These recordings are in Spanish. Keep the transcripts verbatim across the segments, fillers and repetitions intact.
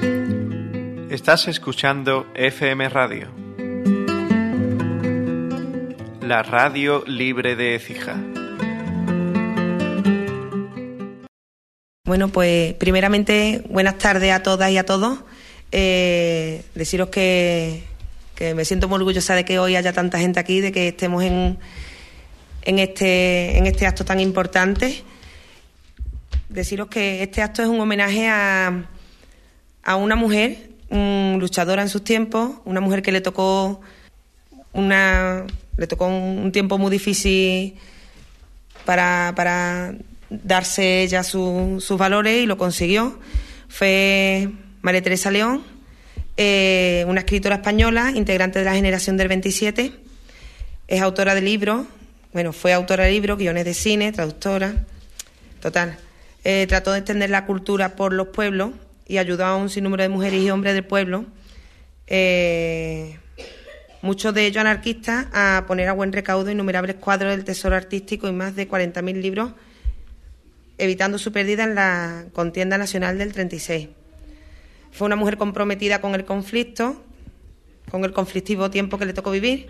Estás escuchando F M Radio, la radio libre de Écija. Bueno, pues primeramente buenas tardes a todas y a todos. Eh, deciros que, que me siento muy orgullosa de que hoy haya tanta gente aquí, de que estemos en, en, este, en este acto tan importante. Deciros que este acto es un homenaje a, a una mujer, un luchadora en sus tiempos, una mujer que le tocó una le tocó un, un tiempo muy difícil para, para darse ella su, sus valores, y lo consiguió. Fue María Teresa León, eh, una escritora española, integrante de la generación del veintisiete. Es autora de libros, bueno, fue autora de libros, guiones de cine, traductora, total. Eh, trató de extender la cultura por los pueblos y ayudó a un sinnúmero de mujeres y hombres del pueblo, eh, muchos de ellos anarquistas, a poner a buen recaudo innumerables cuadros del tesoro artístico y más de cuarenta mil libros, evitando su pérdida en la contienda nacional del treinta y seis. Fue una mujer comprometida con el conflicto, con el conflictivo tiempo que le tocó vivir.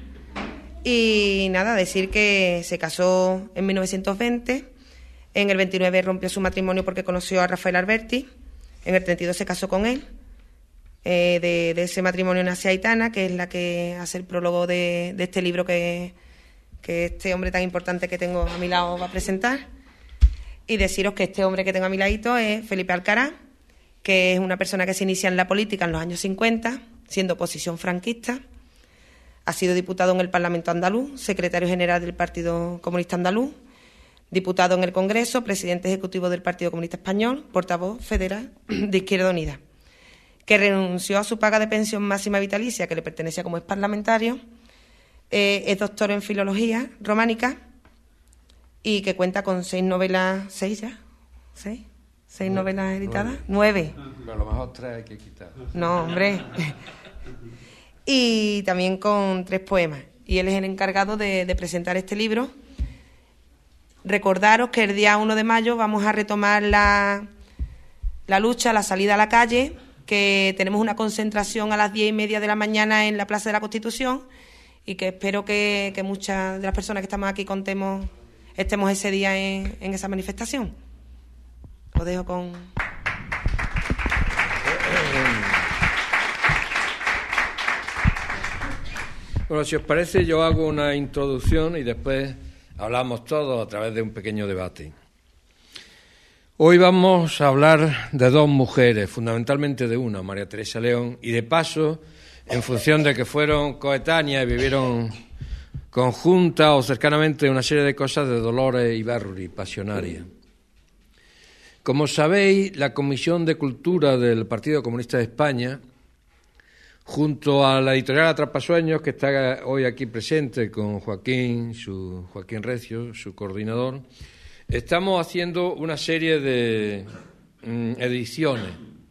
Y nada, decir que se casó en mil novecientos veinte, en el veintinueve rompió su matrimonio porque conoció a Rafael Alberti. En el treinta y dos se casó con él. Eh, de, de ese matrimonio nace Aitana, que es la que hace el prólogo de, de este libro que, que este hombre tan importante que tengo a mi lado va a presentar. Y deciros que este hombre que tengo a mi ladito es Felipe Alcaraz, que es una persona que se inicia en la política en los años cincuenta, siendo oposición franquista. Ha sido diputado en el Parlamento andaluz, secretario general del Partido Comunista Andaluz, diputado en el Congreso, presidente ejecutivo del Partido Comunista Español, portavoz federal de Izquierda Unida, que renunció a su paga de pensión máxima vitalicia que le pertenecía como ex parlamentario. Eh, es doctor en filología románica y que cuenta con seis novelas, seis ya, seis, seis nueve, novelas editadas, nueve. nueve. A lo mejor tres hay que quitar. No, hombre. Y también con tres poemas. Y él es el encargado de, de presentar este libro. Recordaros que el día uno de mayo vamos a retomar la, la lucha, la salida a la calle, que tenemos una concentración a las diez y media de la mañana en la Plaza de la Constitución, y que espero que, que muchas de las personas que estamos aquí contemos, estemos ese día en, en esa manifestación. Os dejo con... Bueno, si os parece, yo hago una introducción y después hablamos todos a través de un pequeño debate. Hoy vamos a hablar de dos mujeres, fundamentalmente de una, María Teresa León, y de paso, en función de que fueron coetáneas y vivieron conjuntas o cercanamente una serie de cosas, de Dolores Ibárruri, pasionaria. Como sabéis, la Comisión de Cultura del Partido Comunista de España, junto a la editorial Atrapasueños, que está hoy aquí presente con Joaquín, su, Joaquín Recio, su coordinador, estamos haciendo una serie de mm, ediciones.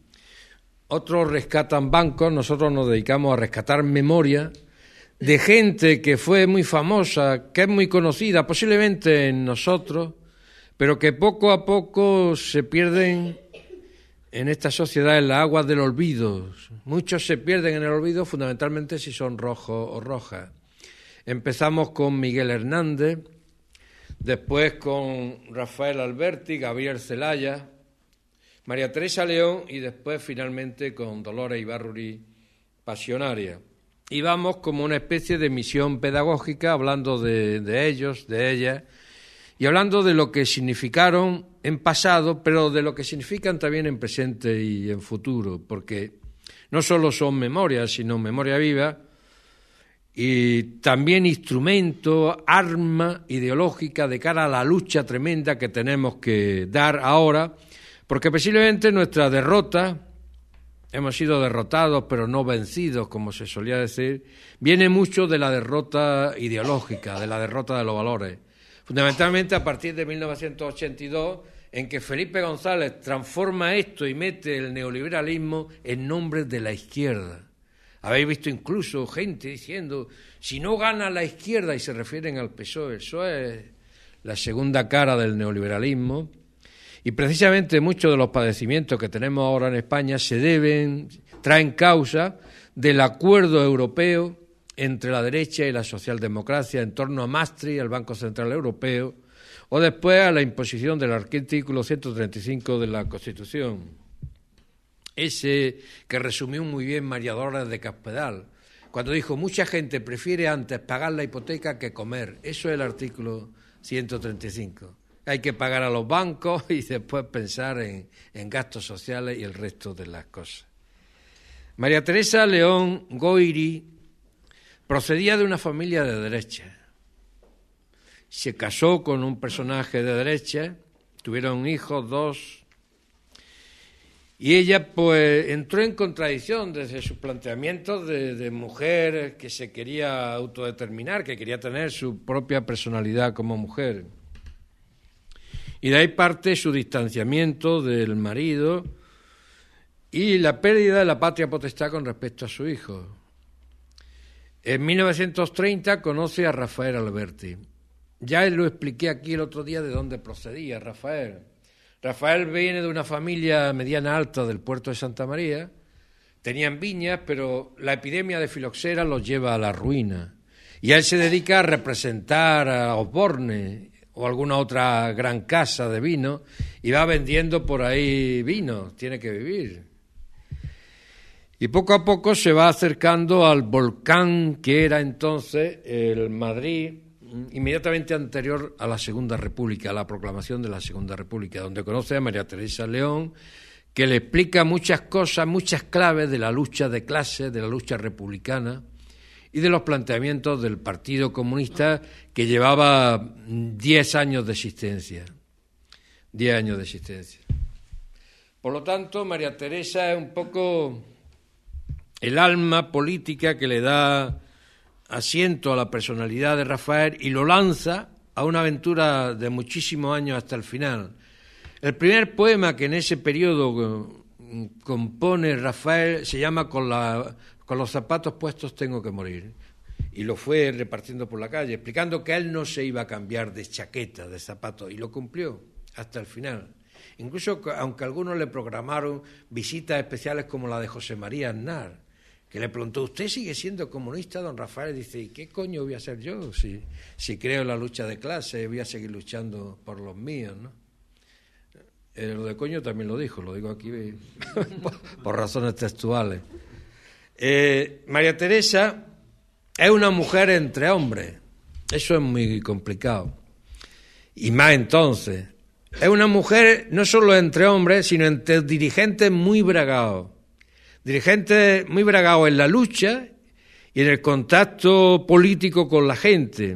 Otros rescatan bancos, nosotros nos dedicamos a rescatar memoria de gente que fue muy famosa, que es muy conocida, posiblemente en nosotros, pero que poco a poco se pierden en esta sociedad en las aguas del olvido. Muchos se pierden en el olvido, fundamentalmente si son rojos o rojas. Empezamos con Miguel Hernández, después con Rafael Alberti, Gabriel Celaya, María Teresa León y después finalmente con Dolores Ibárruri, pasionaria. Y vamos como una especie de misión pedagógica, hablando de, de ellos, de ellas, y hablando de lo que significaron en pasado, pero de lo que significan también en presente y en futuro, porque no solo son memorias, sino memoria viva, y también instrumento, arma ideológica de cara a la lucha tremenda que tenemos que dar ahora, porque posiblemente nuestra derrota, hemos sido derrotados pero no vencidos, como se solía decir, viene mucho de la derrota ideológica, de la derrota de los valores. Fundamentalmente a partir de mil novecientos ochenta y dos, en que Felipe González transforma esto y mete el neoliberalismo en nombre de la izquierda. Habéis visto incluso gente diciendo, si no gana la izquierda, y se refieren al P S O E, el P S O E es la segunda cara del neoliberalismo, Y precisamente muchos de los padecimientos que tenemos ahora en España se deben, traen causa del acuerdo europeo entre la derecha y la socialdemocracia en torno a Maastricht, al Banco Central Europeo, o después a la imposición del artículo ciento treinta y cinco de la Constitución, ese que resumió muy bien María Dolores de Cospedal, cuando dijo, mucha gente prefiere antes pagar la hipoteca que comer. Eso es el artículo ciento treinta y cinco. Hay que pagar a los bancos y después pensar en, en gastos sociales y el resto de las cosas. María Teresa León Goyri procedía de una familia de derecha. Se casó con un personaje de derecha, tuvieron hijos, dos, y ella pues entró en contradicción desde sus planteamientos de, de mujer que se quería autodeterminar, que quería tener su propia personalidad como mujer. Y de ahí parte su distanciamiento del marido y la pérdida de la patria potestad con respecto a su hijo. En mil novecientos treinta conoce a Rafael Alberti. Ya lo expliqué aquí el otro día de dónde procedía Rafael. Rafael viene de una familia mediana alta del puerto de Santa María. Tenían viñas, pero la epidemia de filoxera los lleva a la ruina. Y él se dedica a representar a Osborne o alguna otra gran casa de vino y va vendiendo por ahí vino, tiene que vivir. Y poco a poco se va acercando al volcán que era entonces el Madrid, inmediatamente anterior a la Segunda República, a la proclamación de la Segunda República, donde conoce a María Teresa León, que le explica muchas cosas, muchas claves de la lucha de clases, de la lucha republicana y de los planteamientos del Partido Comunista, que llevaba diez años de existencia. Diez años de existencia. Por lo tanto, María Teresa es un poco el alma política que le da asiento a la personalidad de Rafael y lo lanza a una aventura de muchísimos años hasta el final. El primer poema que en ese periodo compone Rafael se llama Con, la, con los zapatos puestos tengo que morir, y lo fue repartiendo por la calle, explicando que él no se iba a cambiar de chaqueta, de zapatos, y lo cumplió hasta el final. Incluso aunque algunos le programaron visitas especiales como la de José María Aznar, que le preguntó, ¿usted sigue siendo comunista, don Rafael? Y dice, ¿y qué coño voy a hacer yo? Si, si creo en la lucha de clases, voy a seguir luchando por los míos, ¿no? Eh, lo de coño también lo dijo, lo digo aquí por, por razones textuales. Eh, María Teresa es una mujer entre hombres, eso es muy complicado, y más entonces. Es una mujer no solo entre hombres, sino entre dirigentes muy bragados. Dirigentes muy bragados en la lucha y en el contacto político con la gente.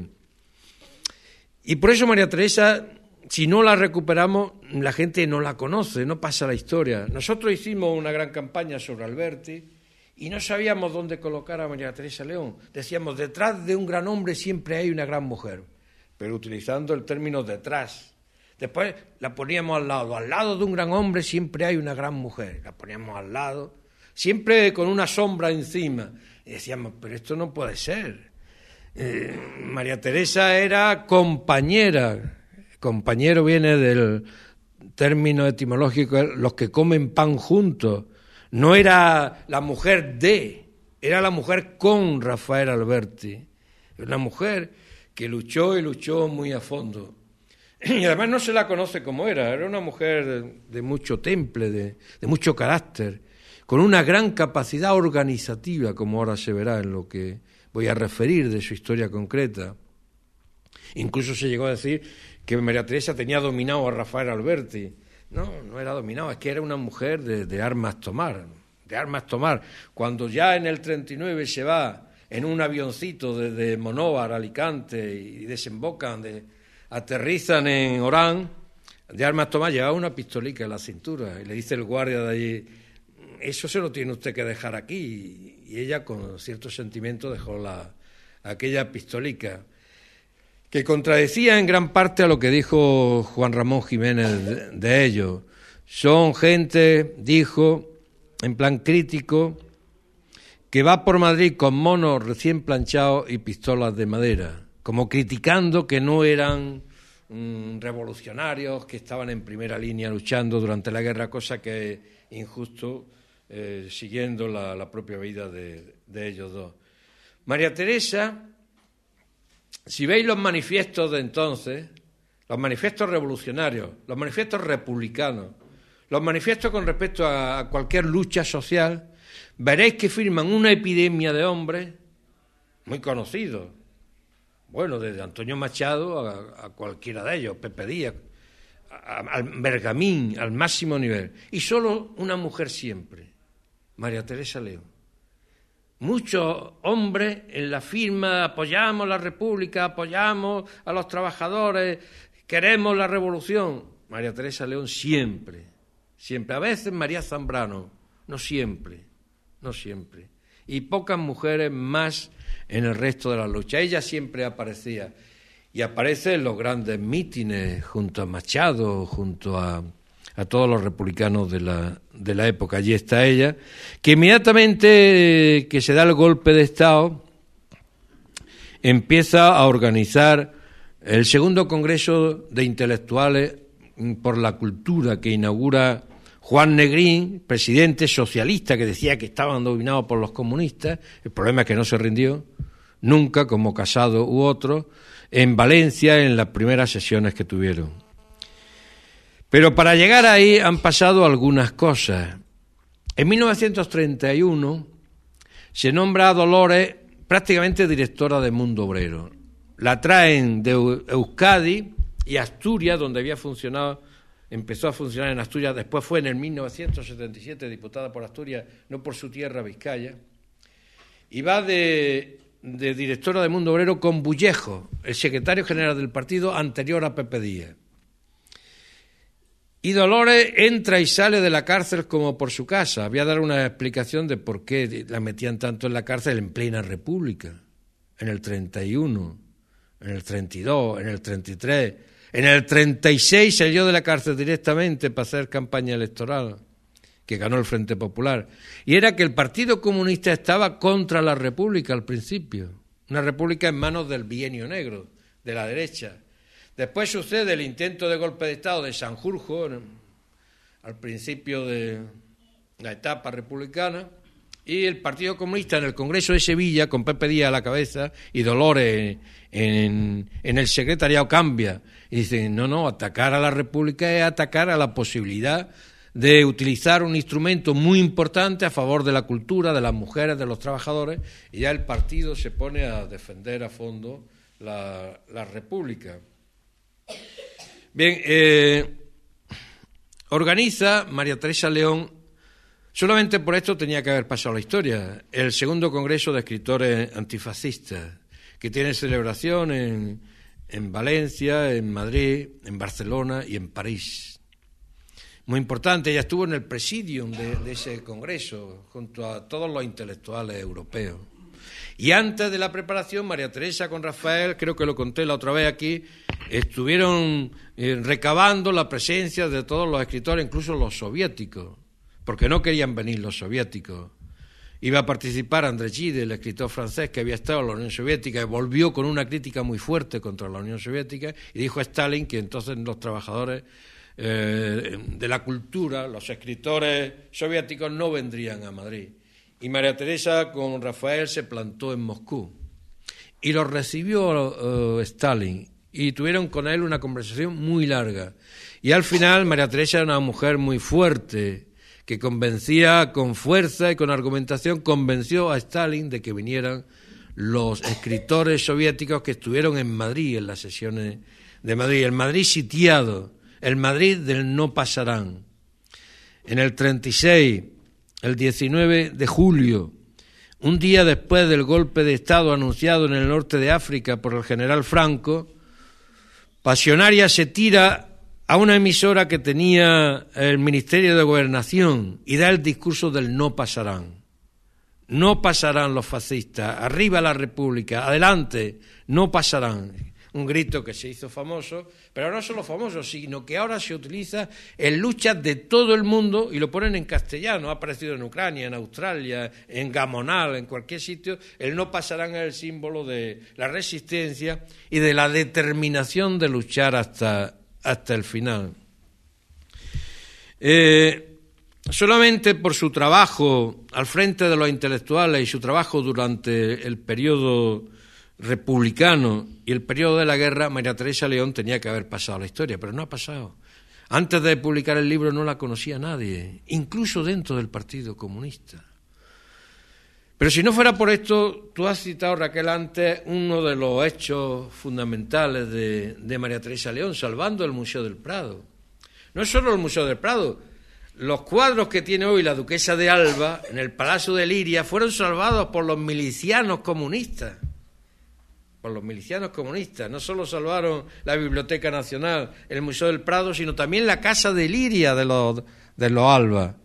Y por eso María Teresa, si no la recuperamos, la gente no la conoce, no pasa la historia. Nosotros hicimos una gran campaña sobre Alberti y no sabíamos dónde colocar a María Teresa León. Decíamos, detrás de un gran hombre siempre hay una gran mujer, pero utilizando el término detrás. Después la poníamos al lado. Al lado de un gran hombre siempre hay una gran mujer. La poníamos al lado, siempre con una sombra encima. Y decíamos, pero esto no puede ser. Eh, María Teresa era compañera. Compañero viene del término etimológico, los que comen pan juntos. No era la mujer de, era la mujer con Rafael Alberti. Una mujer que luchó y luchó muy a fondo. Y además no se la conoce como era, era una mujer de, de mucho temple, de, de mucho carácter, con una gran capacidad organizativa, como ahora se verá en lo que voy a referir de su historia concreta. Incluso se llegó a decir que María Teresa tenía dominado a Rafael Alberti. No, no era dominado, es que era una mujer de, de armas tomar, de armas tomar. Cuando ya en el treinta y nueve se va en un avioncito desde Monóvar a Alicante y desembocan de... aterrizan en Orán, de armas tomar, llevaba una pistolica en la cintura y le dice el guardia de allí, eso se lo tiene usted que dejar aquí, y ella con cierto sentimiento dejó la, aquella pistolica, que contradecía en gran parte a lo que dijo Juan Ramón Jiménez de, de ellos. Son gente, dijo, en plan crítico, que va por Madrid con monos recién planchados y pistolas de madera, como criticando que no eran mmm, revolucionarios que estaban en primera línea luchando durante la guerra, cosa que es injusto, eh, siguiendo la, la propia vida de, de ellos dos. María Teresa, si veis los manifiestos de entonces, los manifiestos revolucionarios, los manifiestos republicanos, los manifiestos con respecto a, a cualquier lucha social, veréis que firman una epidemia de hombres muy conocidos. Bueno, desde Antonio Machado a, a cualquiera de ellos, Pepe Díaz, a, a, al Bergamín, al máximo nivel. Y solo una mujer siempre, María Teresa León. Muchos hombres en la firma, apoyamos la República, apoyamos a los trabajadores, queremos la revolución. María Teresa León siempre, siempre. A veces María Zambrano, no siempre, no siempre. Y pocas mujeres más en el resto de la lucha. Ella siempre aparecía, y aparece en los grandes mítines junto a Machado, junto a, a todos los republicanos de la, de la época. Allí está ella, que inmediatamente que se da el golpe de Estado empieza a organizar el segundo Congreso de Intelectuales por la Cultura, que inaugura Juan Negrín, presidente socialista, que decía que estaban dominados por los comunistas. El problema es que no se rindió nunca, como Casado u otro, en Valencia en las primeras sesiones que tuvieron. Pero para llegar ahí han pasado algunas cosas. En mil novecientos treinta y uno se nombra a Dolores prácticamente directora de Mundo Obrero. La traen de Euskadi y Asturias, donde había funcionado. Empezó a funcionar en Asturias, después fue en el mil novecientos setenta y siete diputada por Asturias, no por su tierra, Vizcaya, y va de, de directora de Mundo Obrero con Bullejo, el secretario general del partido anterior a Pepe Díaz. Y Dolores entra y sale de la cárcel como por su casa. Voy a dar una explicación de por qué la metían tanto en la cárcel en plena República, en el treinta y uno, en el treinta y dos, en el treinta y tres... En el treinta y seis salió de la cárcel directamente para hacer campaña electoral, que ganó el Frente Popular. Y era que el Partido Comunista estaba contra la República al principio. Una República en manos del Bienio Negro, de la derecha. Después sucede el intento de golpe de Estado de Sanjurjo, al principio de la etapa republicana, y el Partido Comunista en el Congreso de Sevilla, con Pepe Díaz a la cabeza y Dolores en, en el secretariado, cambia. Y dicen, no, no, atacar a la República es atacar a la posibilidad de utilizar un instrumento muy importante a favor de la cultura, de las mujeres, de los trabajadores, y ya el partido se pone a defender a fondo la, la República. Bien, eh, organiza María Teresa León. Solamente por esto tenía que haber pasado la historia. El segundo Congreso de Escritores Antifascistas, que tiene celebración en, en Valencia, en Madrid, en Barcelona y en París. Muy importante, ella estuvo en el presidium de, de ese Congreso, junto a todos los intelectuales europeos. Y antes de la preparación, María Teresa con Rafael, creo que lo conté la otra vez aquí, estuvieron eh, recabando la presencia de todos los escritores, incluso los soviéticos, porque no querían venir los soviéticos. Iba a participar André Gide, el escritor francés que había estado en la Unión Soviética, y volvió con una crítica muy fuerte contra la Unión Soviética, y dijo a Stalin que entonces los trabajadores eh, de la cultura, los escritores soviéticos, no vendrían a Madrid. Y María Teresa con Rafael se plantó en Moscú. Y los recibió uh, Stalin, y tuvieron con él una conversación muy larga. Y al final María Teresa era una mujer muy fuerte, que convencía con fuerza y con argumentación, convenció a Stalin de que vinieran los escritores soviéticos que estuvieron en Madrid, en las sesiones de Madrid, el Madrid sitiado, el Madrid del no pasarán. En el treinta y seis, el diecinueve de julio, un día después del golpe de Estado anunciado en el norte de África por el general Franco, Pasionaria se tira a una emisora que tenía el Ministerio de Gobernación y da el discurso del no pasarán. No pasarán los fascistas, arriba la República, adelante, no pasarán. un grito que se hizo famoso, pero no solo famoso, sino que ahora se utiliza en luchas de todo el mundo y lo ponen en castellano. Ha aparecido en Ucrania, en Australia, en Gamonal, en cualquier sitio. El no pasarán es el símbolo de la resistencia y de la determinación de luchar hasta, hasta el final. Eh, Solamente por su trabajo al frente de los intelectuales y su trabajo durante el periodo republicano y el periodo de la guerra, María Teresa León tenía que haber pasado la historia, pero no ha pasado. Antes de publicar el libro no la conocía nadie, incluso dentro del Partido Comunista. Pero si no fuera por esto, tú has citado, Raquel, antes uno de los hechos fundamentales de, de María Teresa León, salvando el Museo del Prado. No es solo el Museo del Prado. Los cuadros que tiene hoy la duquesa de Alba en el Palacio de Liria fueron salvados por los milicianos comunistas. Por los milicianos comunistas. No solo salvaron la Biblioteca Nacional, el Museo del Prado, sino también la Casa de Liria de los, de los Alba.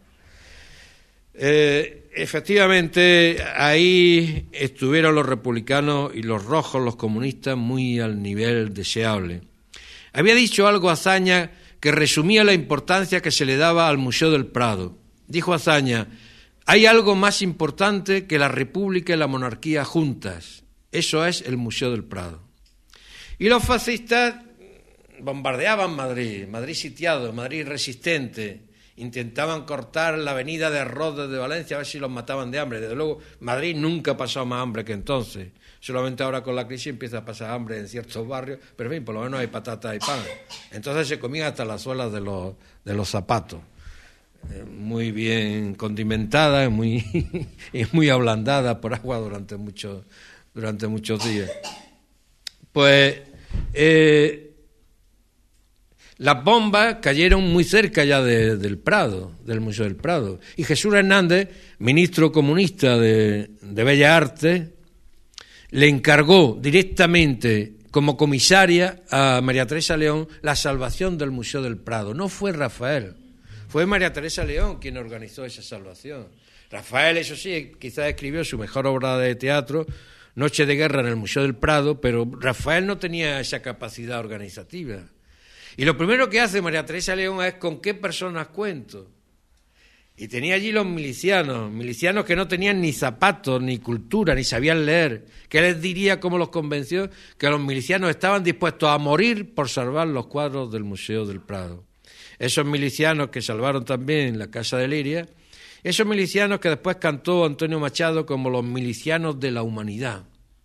Eh, efectivamente, ahí estuvieron los republicanos y los rojos, los comunistas, muy al nivel deseable. Había dicho algo Azaña que resumía la importancia que se le daba al Museo del Prado. Dijo Azaña: hay algo más importante que la República y la monarquía juntas. Eso es el Museo del Prado. Y los fascistas bombardeaban Madrid, Madrid sitiado, Madrid resistente. Intentaban cortar la avenida de Arroz desde Valencia a ver si los mataban de hambre. Desde luego, Madrid nunca ha pasado más hambre que entonces. Solamente ahora con la crisis empieza a pasar hambre en ciertos barrios, pero en fin, por lo menos hay patatas y pan. Entonces se comían hasta las suelas de los, de los zapatos. Eh, muy bien condimentada y muy, y muy ablandada por agua durante muchos, durante muchos días. Pues eh, las bombas cayeron muy cerca ya de, del Prado, del Museo del Prado. Y Jesús Hernández, ministro comunista de, de Bellas Artes, le encargó directamente como comisaria a María Teresa León la salvación del Museo del Prado. No fue Rafael, fue María Teresa León quien organizó esa salvación. Rafael, eso sí, quizás escribió su mejor obra de teatro, Noche de Guerra en el Museo del Prado, pero Rafael no tenía esa capacidad organizativa. Y lo primero que hace María Teresa León es con qué personas cuento. Y tenía allí los milicianos, milicianos que no tenían ni zapatos, ni cultura, ni sabían leer. ¿Qué les diría, cómo los convenció? Que los milicianos estaban dispuestos a morir por salvar los cuadros del Museo del Prado. Esos milicianos que salvaron también la Casa de Liria, esos milicianos que después cantó Antonio Machado como los milicianos de la humanidad.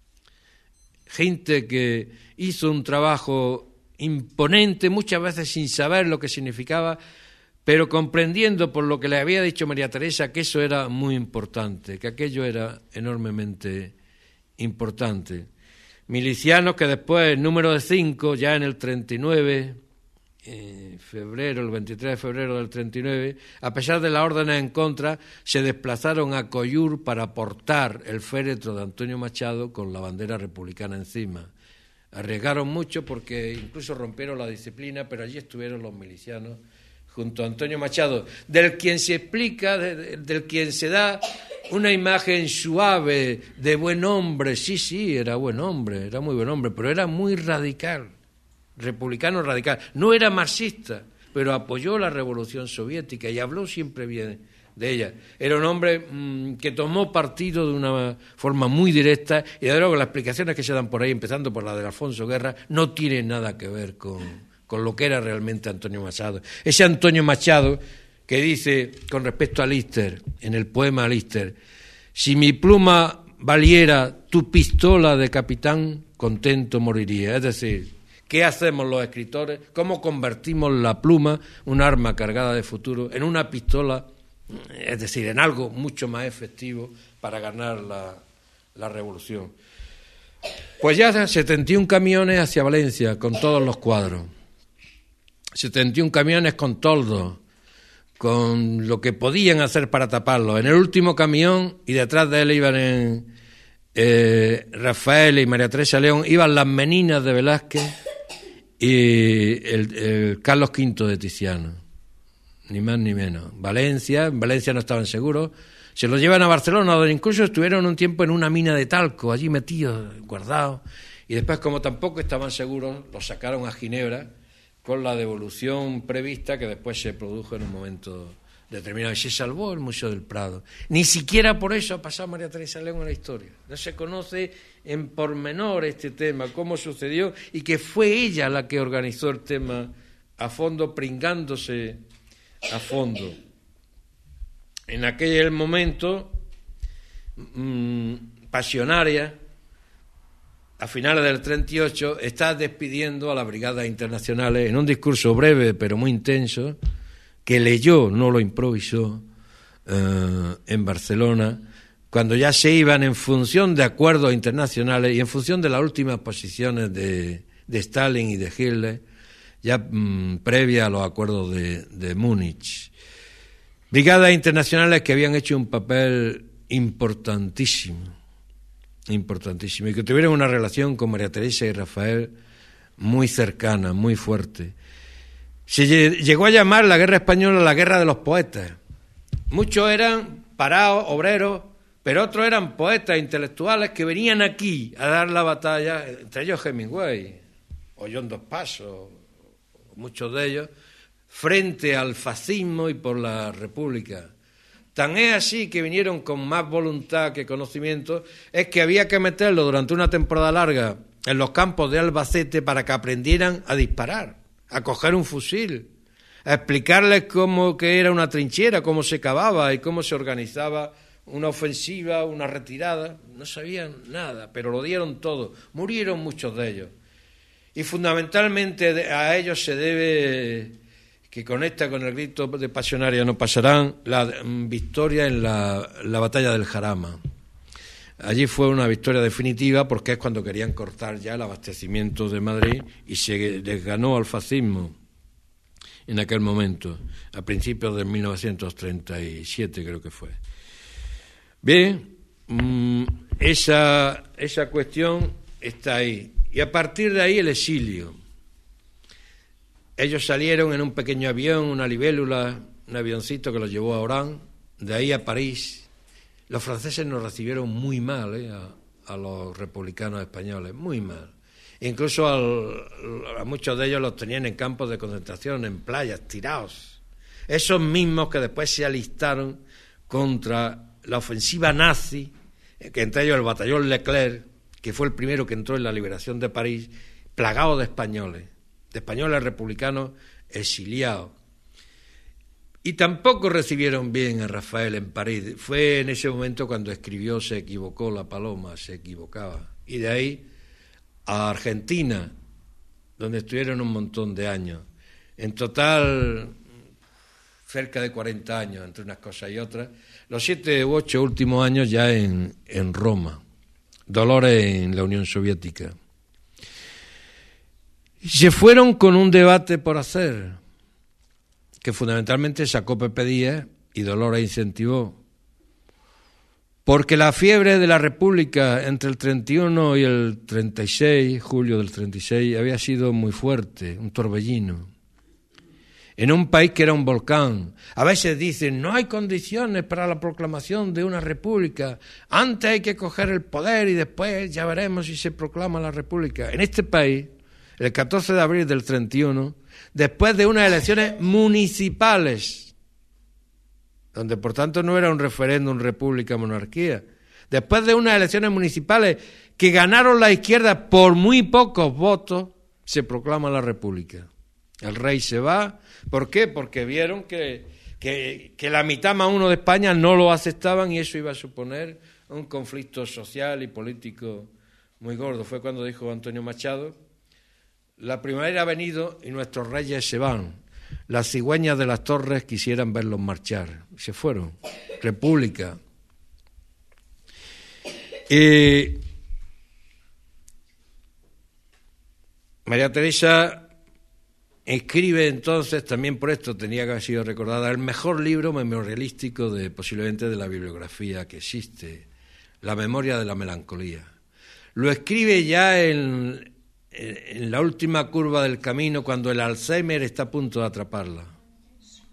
Gente que hizo un trabajo imponente, muchas veces sin saber lo que significaba, pero comprendiendo por lo que le había dicho María Teresa que eso era muy importante, que aquello era enormemente importante. Milicianos que después, el número de cinco, ya en el treinta y nueve, en febrero, el veintitrés de febrero del treinta y nueve, a pesar de las órdenes en contra, se desplazaron a Coyur para portar el féretro de Antonio Machado con la bandera republicana encima. Arriesgaron mucho porque incluso rompieron la disciplina, pero allí estuvieron los milicianos junto a Antonio Machado, del quien se explica, de, del quien se da una imagen suave de buen hombre. Sí, sí, era buen hombre, era muy buen hombre, pero era muy radical, republicano radical. No era marxista, pero apoyó la revolución soviética y habló siempre bien de ella. Era un hombre mmm, que tomó partido de una forma muy directa y de luego las explicaciones que se dan por ahí, empezando por la de Alfonso Guerra, no tienen nada que ver con... con lo que era realmente Antonio Machado. Ese Antonio Machado que dice con respecto a Lister, en el poema Lister: si mi pluma valiera tu pistola de capitán, contento moriría. Es decir, ¿qué hacemos los escritores? ¿Cómo convertimos la pluma, un arma cargada de futuro, en una pistola, es decir, en algo mucho más efectivo para ganar la, la revolución? Pues ya setenta y un camiones hacia Valencia con todos los cuadros. setenta y un camiones con toldos, con lo que podían hacer para taparlo. En el último camión, y detrás de él iban en, eh, Rafael y María Teresa León, iban las Meninas de Velázquez y el, el Carlos quinto de Tiziano, ni más ni menos. Valencia, en Valencia no estaban seguros, se los llevan a Barcelona, donde incluso estuvieron un tiempo en una mina de talco, allí metidos, guardados, Y después, como tampoco estaban seguros, lo sacaron a Ginebra con la devolución prevista que después se produjo en un momento determinado. Y se salvó el Museo del Prado. Ni siquiera por eso ha pasado María Teresa León en la historia. No se conoce en pormenor este tema, cómo sucedió, y que fue ella la que organizó el tema a fondo, pringándose a fondo. En aquel momento, mmm, pasionaria, a finales del treinta y ocho, está despidiendo a las brigadas internacionales en un discurso breve pero muy intenso, que leyó, no lo improvisó, eh, en Barcelona, cuando ya se iban en función de acuerdos internacionales y en función de las últimas posiciones de, de Stalin y de Hitler, ya mmm, previa a los acuerdos de, de Múnich. Brigadas internacionales que habían hecho un papel importantísimo, importantísimo, y que tuvieron una relación con María Teresa y Rafael muy cercana, muy fuerte. Se llegó a llamar la guerra española la guerra de los poetas. Muchos eran parados, obreros, pero otros eran poetas intelectuales que venían aquí a dar la batalla, entre ellos Hemingway, o John Dos Passos, muchos de ellos, frente al fascismo y por la República. Tan es así que vinieron con más voluntad que conocimiento, es que había que meterlo durante una temporada larga en los campos de Albacete para que aprendieran a disparar, a coger un fusil, a explicarles cómo que era una trinchera, cómo se cavaba y cómo se organizaba una ofensiva, una retirada. No sabían nada, pero lo dieron todo. Murieron muchos de ellos. Y fundamentalmente a ellos se debe, que conecta con el grito de Pasionaria no pasarán, la victoria en la, la batalla del Jarama. Allí fue una victoria definitiva porque es cuando querían cortar ya el abastecimiento de Madrid y se les ganó al fascismo en aquel momento, a principios de mil novecientos treinta y siete creo que fue. Bien, esa, esa cuestión está ahí. Y a partir de ahí el exilio. Ellos salieron en un pequeño avión, una libélula, un avioncito que los llevó a Orán, de ahí a París. Los franceses nos recibieron muy mal, ¿eh? a, a los republicanos españoles, muy mal. Incluso al, a muchos de ellos los tenían en campos de concentración, en playas, tirados. Esos mismos que después se alistaron contra la ofensiva nazi, que entre ellos el batallón Leclerc, que fue el primero que entró en la liberación de París, plagado de españoles, de españoles republicanos exiliados. Y tampoco recibieron bien a Rafael en París. Fue en ese momento cuando escribió Se equivocó la paloma, se equivocaba. Y de ahí a Argentina, donde estuvieron un montón de años. En total, cerca de cuarenta años, entre unas cosas y otras. Los siete u ocho últimos años ya en, en Roma. Dolores en la Unión Soviética. Y se fueron con un debate por hacer, que fundamentalmente sacó Pepe Díaz y Dolores incentivó. Porque la fiebre de la República entre el treinta y uno y el treinta y seis, julio del treinta y seis, había sido muy fuerte, un torbellino. En un país que era un volcán. A veces dicen, no hay condiciones para la proclamación de una república. Antes hay que coger el poder y después ya veremos si se proclama la república. En este país, el catorce de abril del treinta y uno, después de unas elecciones municipales, donde por tanto no era un referéndum república-monarquía, después de unas elecciones municipales que ganaron la izquierda por muy pocos votos, se proclama la república. El rey se va. ¿Por qué? Porque vieron que, que, que la mitad más uno de España no lo aceptaban y eso iba a suponer un conflicto social y político muy gordo. Fue cuando dijo Antonio Machado, la primavera ha venido y nuestros reyes se van. Las cigüeñas de las torres quisieran verlos marchar. Se fueron. República. Eh, María Teresa escribe entonces, también por esto tenía que haber sido recordada, el mejor libro memorialístico de posiblemente de la bibliografía que existe, La memoria de la melancolía. Lo escribe ya en, en la última curva del camino, cuando el Alzheimer está a punto de atraparla.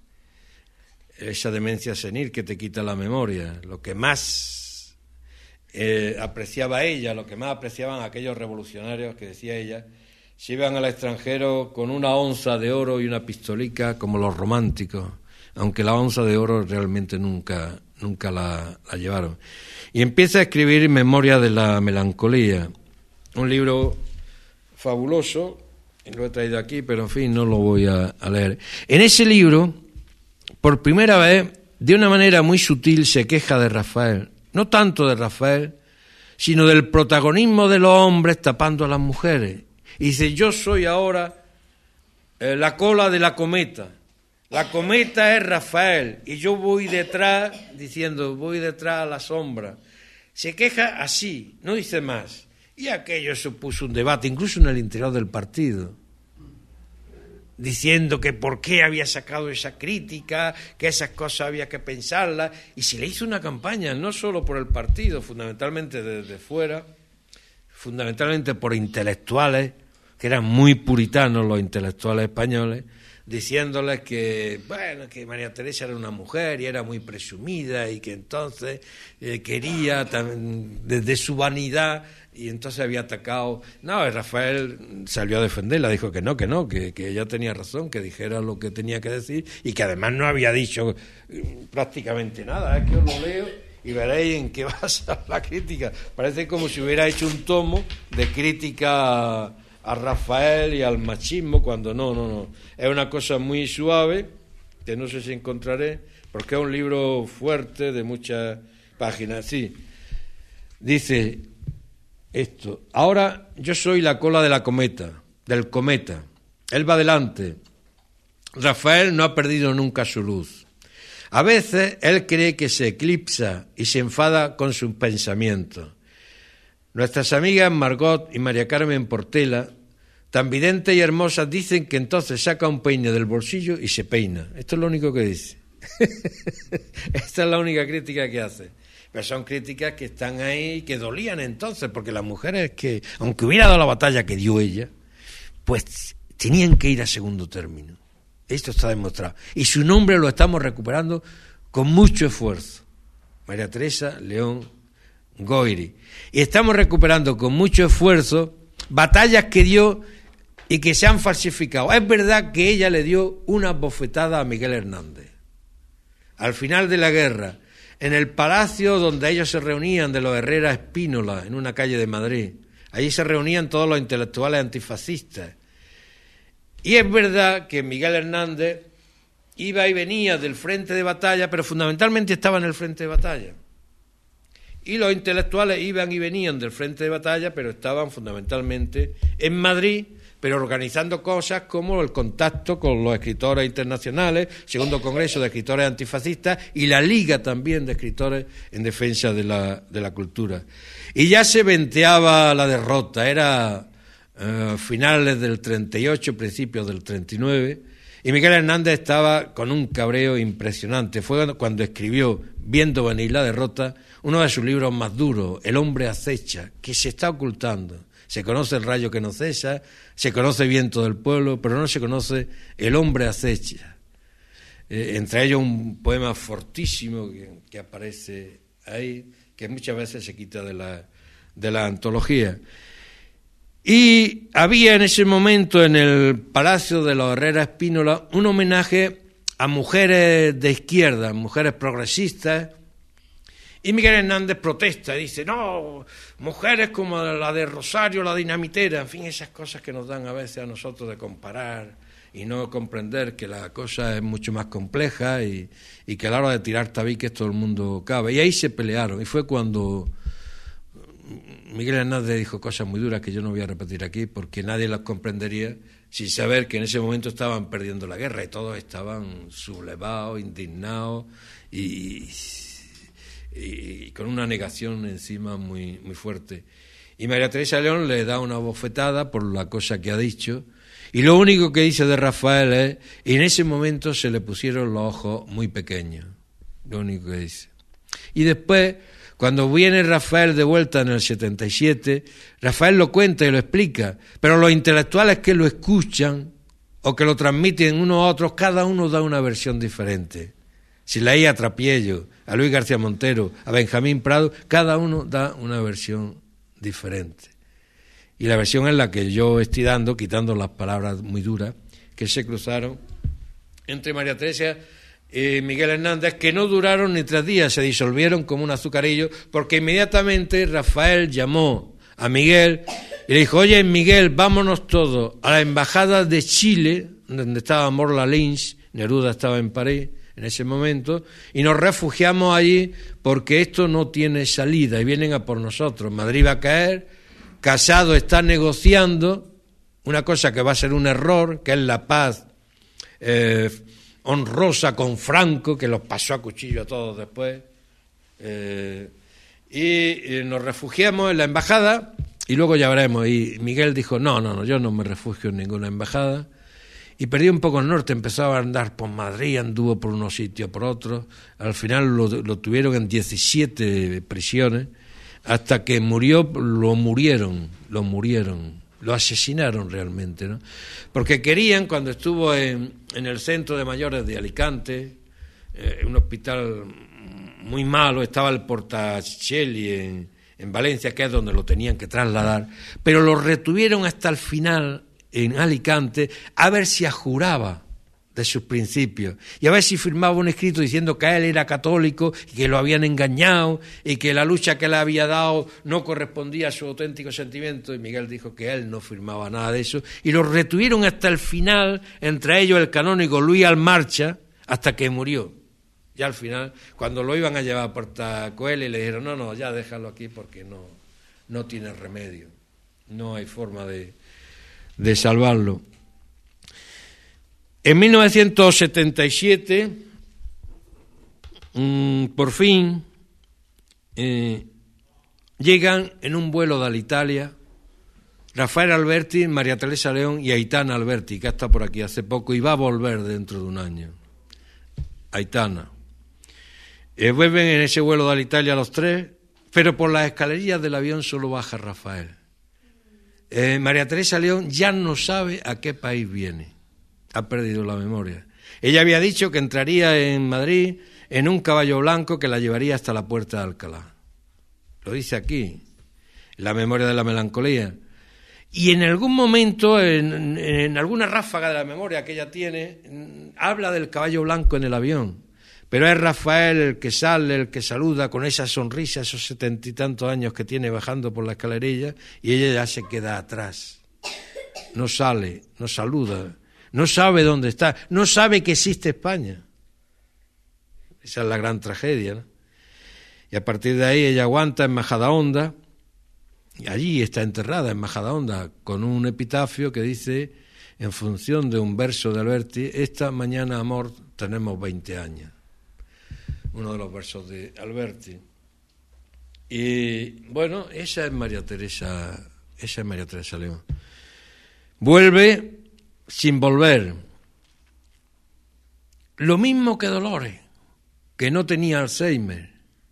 Esa demencia senil que te quita la memoria, lo que más eh, apreciaba ella, lo que más apreciaban aquellos revolucionarios que decía ella, se iban al extranjero con una onza de oro y una pistolica como los románticos, aunque la onza de oro realmente nunca, nunca la, la llevaron. Y empieza a escribir Memoria de la melancolía, un libro fabuloso, lo he traído aquí, pero en fin, no lo voy a, a leer. En ese libro, por primera vez, de una manera muy sutil, se queja de Rafael, no tanto de Rafael, sino del protagonismo de los hombres tapando a las mujeres. Y dice, yo soy ahora eh, la cola de la cometa. La cometa es Rafael y yo voy detrás, diciendo, voy detrás a la sombra. Se queja así, no dice más. Y aquello supuso un debate, incluso en el interior del partido, diciendo que por qué había sacado esa crítica, que esas cosas había que pensarlas. Y se le hizo una campaña, no solo por el partido, fundamentalmente desde fuera, fundamentalmente por intelectuales, que eran muy puritanos los intelectuales españoles, diciéndoles que, bueno, que María Teresa era una mujer y era muy presumida y que entonces eh, quería también, desde su vanidad, y entonces había atacado. No, Rafael salió a defenderla, dijo que no, que no, que, que ella tenía razón, que dijera lo que tenía que decir y que además no había dicho prácticamente nada. Es que os lo leo y veréis en qué basa la crítica. Parece como si hubiera hecho un tomo de crítica a, a Rafael y al machismo, cuando no, no, no. Es una cosa muy suave, que no sé si encontraré, porque es un libro fuerte de muchas páginas. Sí, dice esto: ahora yo soy la cola de la cometa, del cometa. Él va adelante. Rafael no ha perdido nunca su luz. A veces él cree que se eclipsa y se enfada con sus pensamientos. Nuestras amigas Margot y María Carmen Portela, tan videntes y hermosas, dicen que entonces saca un peine del bolsillo y se peina. Esto es lo único que dice. Esta es la única crítica que hace. Pero son críticas que están ahí, que dolían entonces, porque las mujeres que, aunque hubiera dado la batalla que dio ella, pues tenían que ir a segundo término. Esto está demostrado. Y su nombre lo estamos recuperando con mucho esfuerzo. María Teresa León Goyri. Y estamos recuperando con mucho esfuerzo batallas que dio y que se han falsificado. Es verdad que ella le dio una bofetada a Miguel Hernández. Al final de la guerra, en el palacio donde ellos se reunían de los Herrera Espínola, en una calle de Madrid. Allí se reunían todos los intelectuales antifascistas. Y es verdad que Miguel Hernández iba y venía del frente de batalla, pero fundamentalmente estaba en el frente de batalla. Y los intelectuales iban y venían del frente de batalla, pero estaban fundamentalmente en Madrid, pero organizando cosas como el contacto con los escritores internacionales, segundo congreso de escritores antifascistas y la liga también de escritores en defensa de la, de la cultura. Y ya se venteaba la derrota, era eh, finales del treinta y ocho, principios del treinta y nueve, y Miguel Hernández estaba con un cabreo impresionante. Fue cuando escribió, viendo venir la derrota, uno de sus libros más duros, El hombre acecha, que se está ocultando. Se conoce El rayo que no cesa, se conoce Viento del pueblo, pero no se conoce El hombre acecha. Eh, entre ellos un poema fortísimo que, que aparece ahí, que muchas veces se quita de la, de la antología. Y había en ese momento en el Palacio de los Herrera Espínola un homenaje a mujeres de izquierda, mujeres progresistas. Y Miguel Hernández protesta, dice, no, mujeres como la de Rosario, la dinamitera, en fin, esas cosas que nos dan a veces a nosotros de comparar y no comprender que la cosa es mucho más compleja y, y que a la hora de tirar tabiques todo el mundo cabe. Y ahí se pelearon, y fue cuando Miguel Hernández dijo cosas muy duras que yo no voy a repetir aquí porque nadie las comprendería sin saber que en ese momento estaban perdiendo la guerra y todos estaban sublevados, indignados y... y con una negación encima muy, muy fuerte. Y María Teresa León le da una bofetada por la cosa que ha dicho, y lo único que dice de Rafael es, y en ese momento se le pusieron los ojos muy pequeños, lo único que dice. Y después, cuando viene Rafael de vuelta en el setenta y siete, Rafael lo cuenta y lo explica, pero los intelectuales que lo escuchan, o que lo transmiten unos a otros, cada uno da una versión diferente. si leéis a Trapiello, a Luis García Montero, a Benjamín Prado, cada uno da una versión diferente. Y la versión es la que yo estoy dando, quitando las palabras muy duras, que se cruzaron entre María Teresa y Miguel Hernández, que no duraron ni tres días, se disolvieron como un azucarillo, porque inmediatamente Rafael llamó a Miguel y le dijo: oye, Miguel, vámonos todos a la embajada de Chile, donde estaba Morla Lynch, Neruda estaba en París en ese momento, y nos refugiamos allí porque esto no tiene salida y vienen a por nosotros. Madrid va a caer, Casado está negociando una cosa que va a ser un error, que es la paz eh, honrosa con Franco, que los pasó a cuchillo a todos después, eh, y, y nos refugiamos en la embajada y luego ya veremos. Y Miguel dijo: no, no, no, yo no me refugio en ninguna embajada. Y perdió un poco el norte, empezaba a andar por Madrid, anduvo por unos sitios, por otros. Al final lo, lo tuvieron en diecisiete prisiones, hasta que murió, lo murieron, lo murieron, lo asesinaron realmente, ¿no? Porque querían, cuando estuvo en, en el centro de mayores de Alicante, eh, un hospital muy malo, estaba el Portacelli en, en Valencia, que es donde lo tenían que trasladar, pero lo retuvieron hasta el final en Alicante, a ver si ajuraba de sus principios y a ver si firmaba un escrito diciendo que él era católico y que lo habían engañado y que la lucha que le había dado no correspondía a su auténtico sentimiento. Y Miguel dijo que él no firmaba nada de eso y lo retuvieron hasta el final, entre ellos el canónigo Luis Almarcha, hasta que murió. Ya al final, cuando lo iban a llevar a Portacoeli, le dijeron: no, no, ya déjalo aquí porque no, no tiene remedio, no hay forma de de salvarlo. En mil novecientos setenta y siete, mmm, por fin, eh, llegan en un vuelo de Alitalia Rafael Alberti, María Teresa León y Aitana Alberti, que ha estado por aquí hace poco y va a volver dentro de un año. Aitana. Eh, vuelven en ese vuelo de Alitalia los tres, pero por las escalerillas del avión solo baja Rafael. Eh, María Teresa León ya no sabe a qué país viene, ha perdido la memoria. Ella había dicho que entraría en Madrid en un caballo blanco que la llevaría hasta la puerta de Alcalá. Lo dice aquí, La memoria de la melancolía. Y en algún momento, en, en alguna ráfaga de la memoria que ella tiene, habla del caballo blanco en el avión. Pero es Rafael el que sale, el que saluda con esa sonrisa, esos setenta y tantos años que tiene bajando por la escalerilla, y ella ya se queda atrás. No sale, no saluda, no sabe dónde está, no sabe que existe España. Esa es la gran tragedia, ¿no? Y a partir de ahí ella aguanta en Majadahonda, y allí está enterrada en Majadahonda, con un epitafio que dice, en función de un verso de Alberti: esta mañana, amor, tenemos veinte años. Uno de los versos de Alberti. Y bueno, esa es María Teresa, esa es María Teresa León. Vuelve sin volver. Lo mismo que Dolores, que no tenía Alzheimer.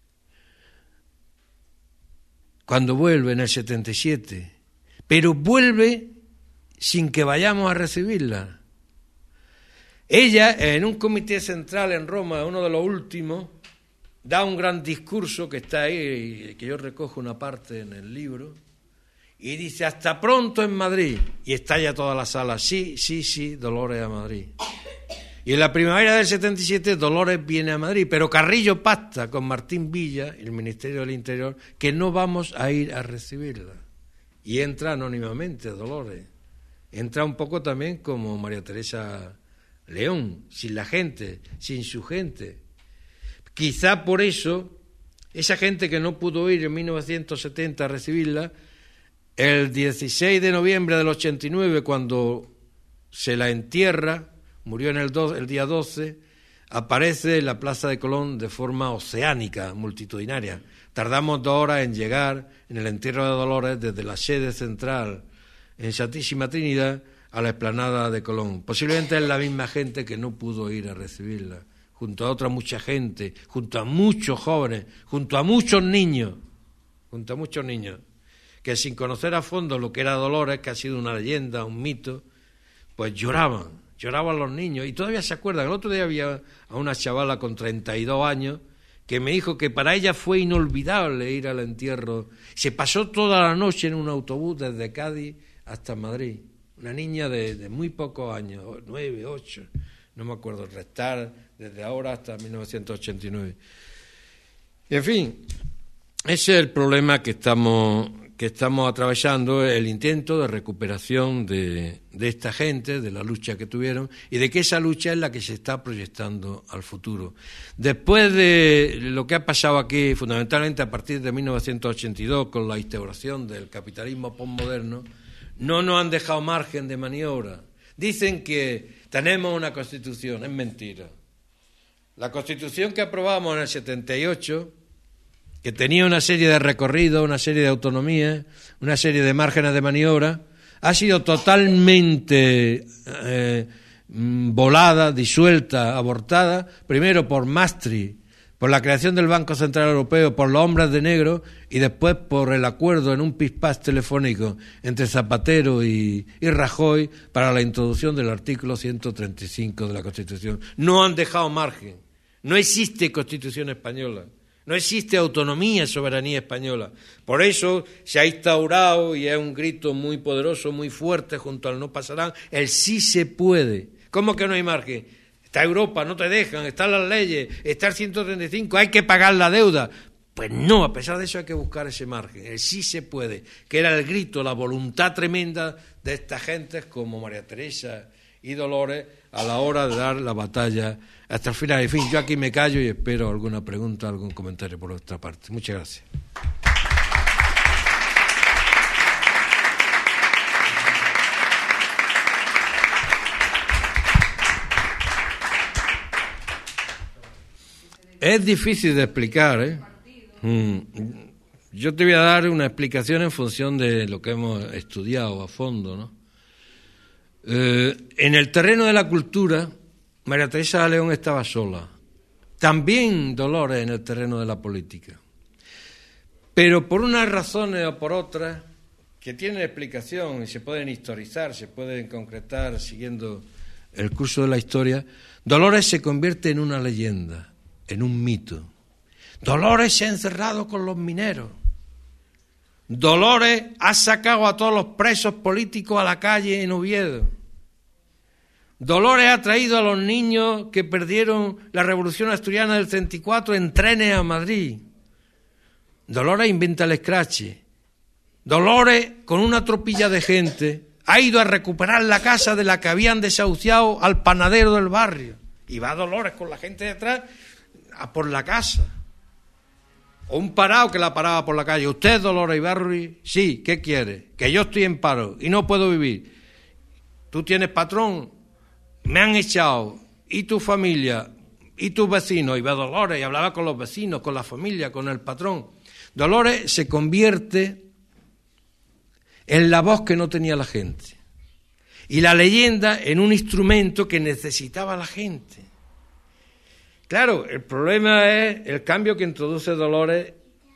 Cuando vuelve en el setenta y siete, pero vuelve sin que vayamos a recibirla. Ella, en un comité central en Roma, uno de los últimos, da un gran discurso que está ahí, que yo recojo una parte en el libro, y dice: hasta pronto en Madrid. Y estalla toda la sala: sí, sí, sí, Dolores a Madrid. Y en la primavera del setenta y siete Dolores viene a Madrid, pero Carrillo pacta con Martín Villa, el Ministerio del Interior, que no vamos a ir a recibirla. Y entra anónimamente Dolores. Entra un poco también como María Teresa León, sin la gente, sin su gente. Quizá por eso, esa gente que no pudo ir en mil novecientos setenta a recibirla, el dieciséis de noviembre del ochenta y nueve, cuando se la entierra, murió en el, do, el día doce, aparece en la Plaza de Colón de forma oceánica, multitudinaria. Tardamos dos horas en llegar en el entierro de Dolores desde la sede central en Santísima Trinidad a la explanada de Colón. Posiblemente es la misma gente que no pudo ir a recibirla, junto a otra mucha gente, junto a muchos jóvenes, junto a muchos niños, junto a muchos niños, que sin conocer a fondo lo que era Dolores, que ha sido una leyenda, un mito, pues lloraban, lloraban los niños, y todavía se acuerdan. El otro día había a una chavala con treinta y dos años que me dijo que para ella fue inolvidable ir al entierro. Se pasó toda la noche en un autobús desde Cádiz hasta Madrid. Una niña de, de muy pocos años, nueve, ocho, no me acuerdo, restar desde ahora hasta mil novecientos ochenta y nueve. Y en fin, ese es el problema que estamos, que estamos atravesando, el intento de recuperación de, de esta gente, de la lucha que tuvieron, y de que esa lucha es la que se está proyectando al futuro. Después de lo que ha pasado aquí, fundamentalmente a partir de mil novecientos ochenta y dos, con la instauración del capitalismo postmoderno, no nos han dejado margen de maniobra. Dicen que tenemos una Constitución, es mentira. La Constitución que aprobamos en el setenta y ocho, que tenía una serie de recorridos, una serie de autonomías, una serie de márgenes de maniobra, ha sido totalmente eh, volada, disuelta, abortada, primero por Maastricht, por la creación del Banco Central Europeo, por los hombres de negro, y después por el acuerdo en un pispás telefónico entre Zapatero y, y Rajoy para la introducción del artículo ciento treinta y cinco de la Constitución. No han dejado margen. No existe Constitución española. No existe autonomía, soberanía española. Por eso se ha instaurado, y es un grito muy poderoso, muy fuerte, junto al no pasarán, el sí se puede. ¿Cómo que no hay margen? Está Europa, no te dejan, están las leyes, está el ciento treinta y cinco, hay que pagar la deuda. Pues no, a pesar de eso hay que buscar ese margen, el sí se puede, que era el grito, la voluntad tremenda de estas gentes como María Teresa y Dolores a la hora de dar la batalla hasta el final. En fin, yo aquí me callo y espero alguna pregunta, algún comentario por vuestra parte. Muchas gracias. Es difícil de explicar, ¿eh? Mm. Yo te voy a dar una explicación en función de lo que hemos estudiado a fondo, ¿no? Eh, en el terreno de la cultura, María Teresa de León estaba sola. También Dolores en el terreno de la política. Pero por unas razones o por otras, que tienen explicación y se pueden historizar, se pueden concretar siguiendo el curso de la historia, Dolores se convierte en una leyenda, en un mito. Dolores se ha encerrado con los mineros. Dolores ha sacado a todos los presos políticos a la calle en Oviedo. Dolores ha traído a los niños que perdieron la Revolución Asturiana del treinta y cuatro en trenes a Madrid. Dolores inventa el escrache. Dolores, con una tropilla de gente, ha ido a recuperar la casa de la que habían desahuciado al panadero del barrio. Y va Dolores con la gente detrás a por la casa. O un parado que la paraba por la calle. ¿Usted, Dolores Ibarruri? Sí, ¿qué quiere? Que yo estoy en paro y no puedo vivir. ¿Tú tienes patrón? Me han echado. ¿Y tu familia? ¿Y tus vecinos? Y va Dolores y hablaba con los vecinos, con la familia, con el patrón. Dolores se convierte en la voz que no tenía la gente. Y la leyenda en un instrumento que necesitaba la gente. Claro, el problema es el cambio que introduce Dolores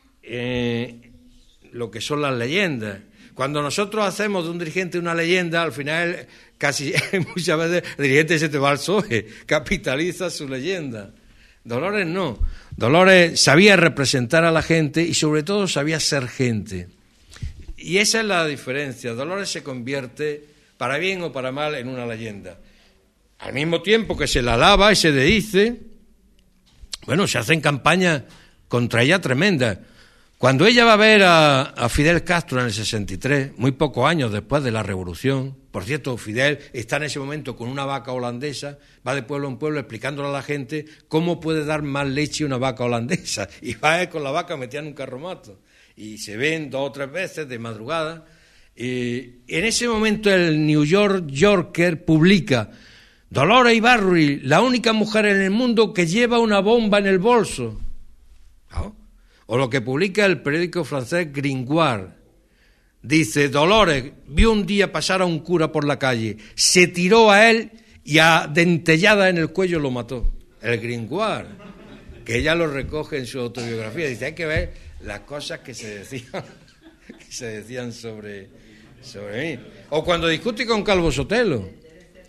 en lo que son las leyendas. Cuando nosotros hacemos de un dirigente una leyenda, al final casi muchas veces el dirigente se te va al P S O E, capitaliza su leyenda. Dolores no. Dolores sabía representar a la gente y sobre todo sabía ser gente. Y esa es la diferencia. Dolores se convierte, para bien o para mal, en una leyenda. Al mismo tiempo que se la alaba y se le dice, bueno, se hacen campañas contra ella tremendas. Cuando ella va a ver a, a Fidel Castro en el sesenta y tres, muy pocos años después de la Revolución, por cierto, Fidel está en ese momento con una vaca holandesa, va de pueblo en pueblo explicándole a la gente cómo puede dar más leche una vaca holandesa, y va con la vaca metida en un carromato, y se ven dos o tres veces de madrugada. Y en ese momento el New York Yorker publica: Dolores Ibarruri, la única mujer en el mundo que lleva una bomba en el bolso. ¿No? O lo que publica el periódico francés Gringoire. Dice: Dolores vio un día pasar a un cura por la calle, se tiró a él y a dentellada en el cuello lo mató. El Gringoire, que ella lo recoge en su autobiografía. Dice: hay que ver las cosas que se decían, que se decían sobre, sobre mí. O cuando discute con Calvo Sotelo.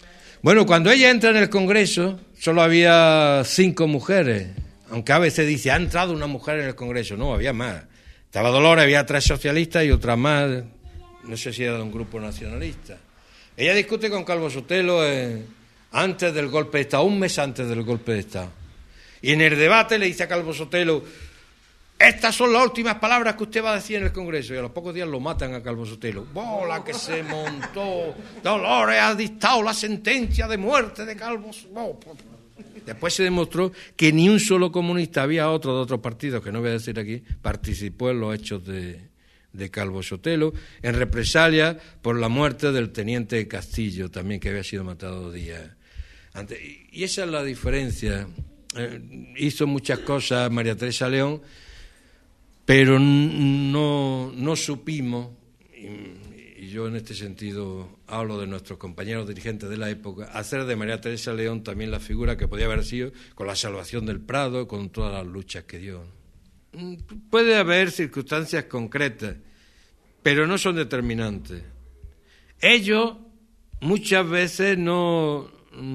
Bueno, cuando ella entra en el Congreso, solo había cinco mujeres, aunque a veces dice, ha entrado una mujer en el Congreso. No, había más. Estaba Dolores, había tres socialistas y otra más, no sé si era de un grupo nacionalista. Ella discute con Calvo Sotelo eh, antes del golpe de Estado, un mes antes del golpe de Estado. Y en el debate le dice a Calvo Sotelo, estas son las últimas palabras que usted va a decir en el Congreso. Y a los pocos días lo matan a Calvo Sotelo. ¡Bola que se montó! Dolores ha dictado la sentencia de muerte de Calvo Sotelo. Después se demostró que ni un solo comunista, había otro de otros partidos, que no voy a decir aquí, participó en los hechos de, de Calvo Sotelo, en represalia por la muerte del teniente Castillo, también que había sido matado dos días antes. Y esa es la diferencia. Eh, hizo muchas cosas María Teresa León, pero no, no supimos, y, y yo en este sentido hablo de nuestros compañeros dirigentes de la época, hacer de María Teresa León también la figura que podía haber sido con la salvación del Prado, con todas las luchas que dio. Puede haber circunstancias concretas, pero no son determinantes. Ellos muchas veces no,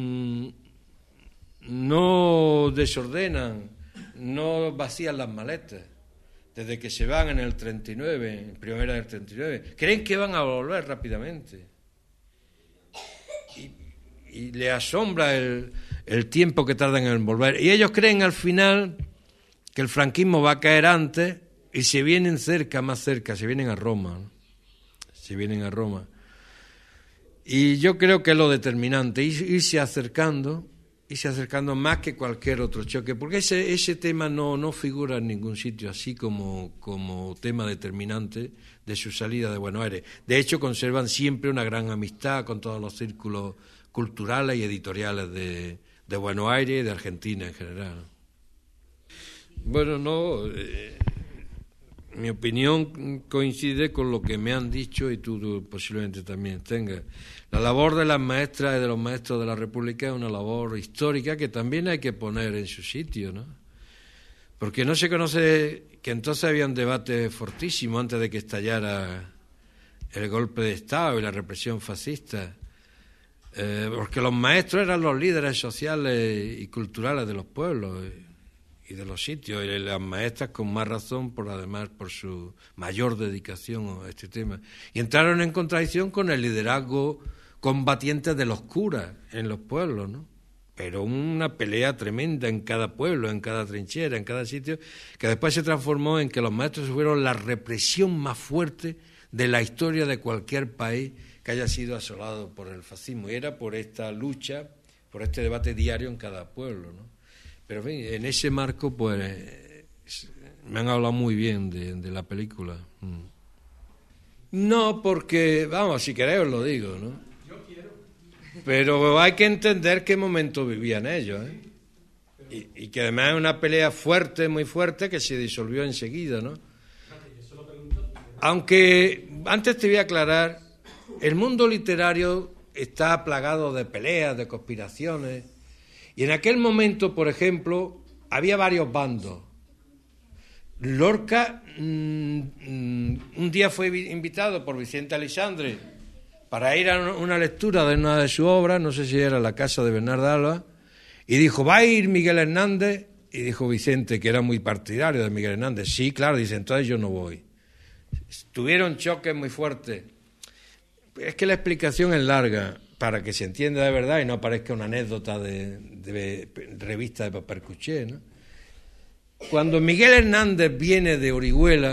no desordenan, no vacían las maletas. Desde que se van en el treinta y nueve, en primavera del treinta y nueve, creen que van a volver rápidamente. Y, y le asombra el, el tiempo que tardan en volver. Y ellos creen al final que el franquismo va a caer antes y se vienen cerca, más cerca, se vienen a Roma, ¿no? Se vienen a Roma. Y yo creo que es lo determinante, irse acercando, irse acercando más que cualquier otro choque, porque ese, ese tema no, no figura en ningún sitio, así como, como tema determinante de su salida de Buenos Aires. De hecho, conservan siempre una gran amistad con todos los círculos culturales y editoriales de, de Buenos Aires y de Argentina en general. Bueno, no, eh, mi opinión coincide con lo que me han dicho y tú, tú posiblemente también tengas. La labor de las maestras y de los maestros de la República es una labor histórica que también hay que poner en su sitio, ¿no? Porque no se conoce que entonces había un debate fortísimo antes de que estallara el golpe de Estado y la represión fascista, eh, porque los maestros eran los líderes sociales y culturales de los pueblos y de los sitios, y las maestras con más razón, por además por su mayor dedicación a este tema. Y entraron en contradicción con el liderazgo combatiente de los curas en los pueblos, ¿no? Pero una pelea tremenda en cada pueblo, en cada trinchera, en cada sitio, que después se transformó en que los maestros fueron la represión más fuerte de la historia de cualquier país que haya sido asolado por el fascismo. Y era por esta lucha, por este debate diario en cada pueblo, ¿no? Pero en fin, en ese marco, pues, me han hablado muy bien de, de la película. No, porque, vamos, si queréis os lo digo, ¿no? Yo quiero. Pero hay que entender qué momento vivían ellos, ¿eh? Y, y que además es una pelea fuerte, muy fuerte, que se disolvió enseguida, ¿no? Aunque, antes te voy a aclarar, el mundo literario está plagado de peleas, de conspiraciones. Y en aquel momento, por ejemplo, había varios bandos. Lorca mmm, un día fue invitado por Vicente Aleixandre para ir a una lectura de una de sus obras, no sé si era La casa de Bernarda Alba, y dijo, ¿va a ir Miguel Hernández? Y dijo Vicente, que era muy partidario de Miguel Hernández, sí, claro, dice, entonces yo no voy. Tuvieron choques muy fuertes. Es que la explicación es larga, para que se entienda de verdad y no parezca una anécdota de, de revista de papel cuché, ¿no? Cuando Miguel Hernández viene de Orihuela,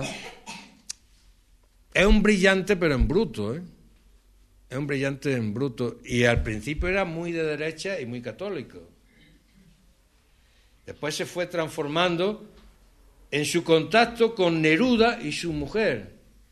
es un brillante pero en bruto, ¿eh? Es un brillante en bruto. Y al principio era muy de derecha y muy católico. Después se fue transformando en su contacto con Neruda y su mujer,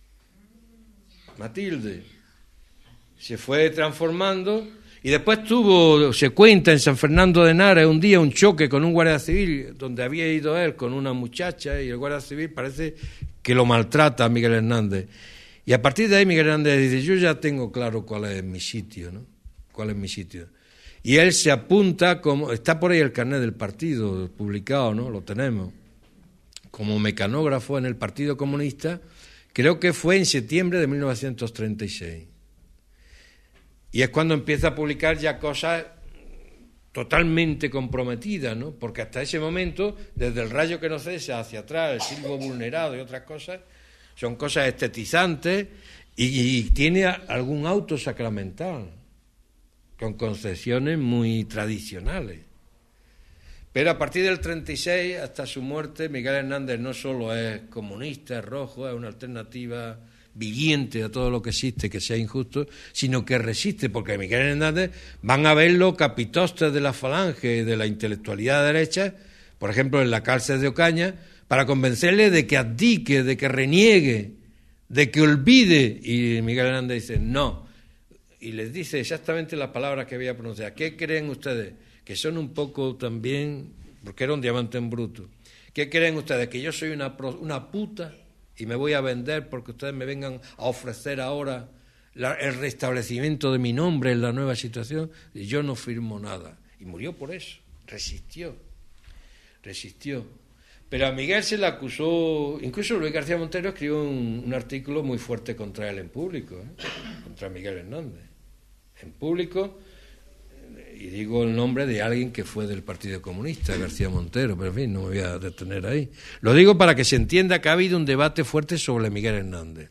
Matilde. Se fue transformando y después tuvo, se cuenta, en San Fernando de Henares un día un choque con un guardia civil donde había ido él con una muchacha y el guardia civil parece que lo maltrata a Miguel Hernández. Y a partir de ahí Miguel Hernández dice, yo ya tengo claro cuál es mi sitio, ¿no? ¿Cuál es mi sitio? Y él se apunta, como está por ahí el carnet del partido publicado, ¿no? Lo tenemos, como mecanógrafo en el Partido Comunista, creo que fue en septiembre de mil novecientos treinta y seis. Y es cuando empieza a publicar ya cosas totalmente comprometidas, ¿no? Porque hasta ese momento, desde El rayo que no cesa hacia atrás, El silbo vulnerado y otras cosas, son cosas estetizantes y, y tiene algún auto sacramental, con concesiones muy tradicionales. Pero a partir del treinta y seis hasta su muerte, Miguel Hernández no solo es comunista, es rojo, es una alternativa viviente a todo lo que existe, que sea injusto, sino que resiste, porque Miguel Hernández van a verlo capitostes de la falange, de la intelectualidad derecha, por ejemplo en la cárcel de Ocaña, para convencerle de que abdique, de que reniegue, de que olvide, y Miguel Hernández dice no, y les dice exactamente las palabras que había pronunciado. ¿Qué creen ustedes? Que son un poco también, porque era un diamante en bruto, ¿qué creen ustedes? ¿Que yo soy una, una puta y me voy a vender porque ustedes me vengan a ofrecer ahora la, el restablecimiento de mi nombre en la nueva situación? Y yo no firmo nada. Y murió por eso, resistió, resistió. Pero a Miguel se le acusó, incluso Luis García Montero escribió un, un artículo muy fuerte contra él en público, ¿eh? Contra Miguel Hernández. En público, y digo el nombre de alguien que fue del Partido Comunista, García Montero, pero en fin, no me voy a detener ahí. Lo digo para que se entienda que ha habido un debate fuerte sobre Miguel Hernández.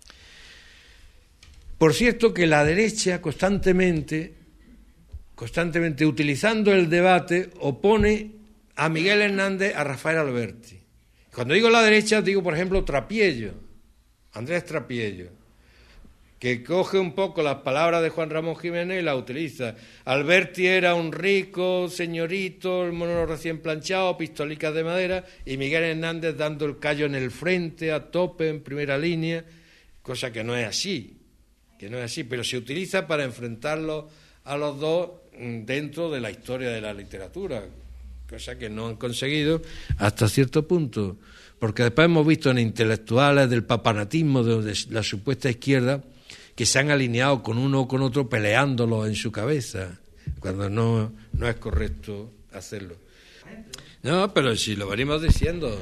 Por cierto que la derecha constantemente, constantemente utilizando el debate, opone a Miguel Hernández a Rafael Alberti. Cuando digo la derecha, digo por ejemplo Trapiello, Andrés Trapiello, que coge un poco las palabras de Juan Ramón Jiménez y las utiliza. Alberti era un rico señorito, el mono recién planchado, pistolicas de madera, y Miguel Hernández dando el callo en el frente, a tope, en primera línea, cosa que no es así, que no es así, pero se utiliza para enfrentarlos a los dos dentro de la historia de la literatura, cosa que no han conseguido hasta cierto punto, porque después hemos visto en intelectuales del papanatismo de la supuesta izquierda que se han alineado con uno o con otro peleándolo en su cabeza, cuando no, no es correcto hacerlo. No, pero si lo venimos diciendo,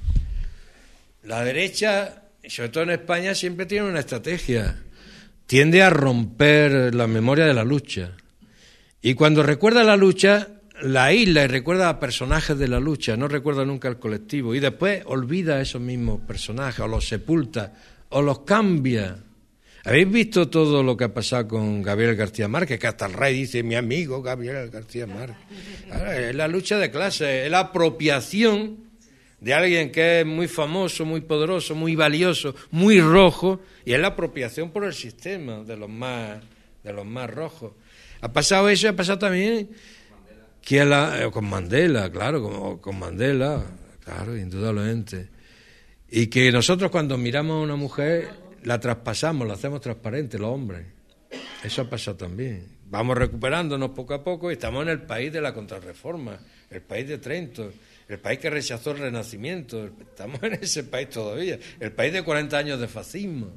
la derecha, sobre todo en España, siempre tiene una estrategia, tiende a romper la memoria de la lucha, y cuando recuerda la lucha, la aísla y recuerda a personajes de la lucha, no recuerda nunca al colectivo, y después olvida a esos mismos personajes, o los sepulta, o los cambia. ¿Habéis visto todo lo que ha pasado con Gabriel García Márquez? Que hasta el rey dice, mi amigo Gabriel García Márquez. Ahora, es la lucha de clases, es la apropiación de alguien que es muy famoso, muy poderoso, muy valioso, muy rojo, y es la apropiación por el sistema de los más, de los más rojos. Ha pasado eso, ha pasado también que la, con Mandela, claro, con, con Mandela, claro, indudablemente. Y que nosotros cuando miramos a una mujer la traspasamos, la hacemos transparente, los hombres. Eso ha pasado también. Vamos recuperándonos poco a poco y estamos en el país de la contrarreforma, el país de Trento, el país que rechazó el Renacimiento. Estamos en ese país todavía, el país de cuarenta años de fascismo.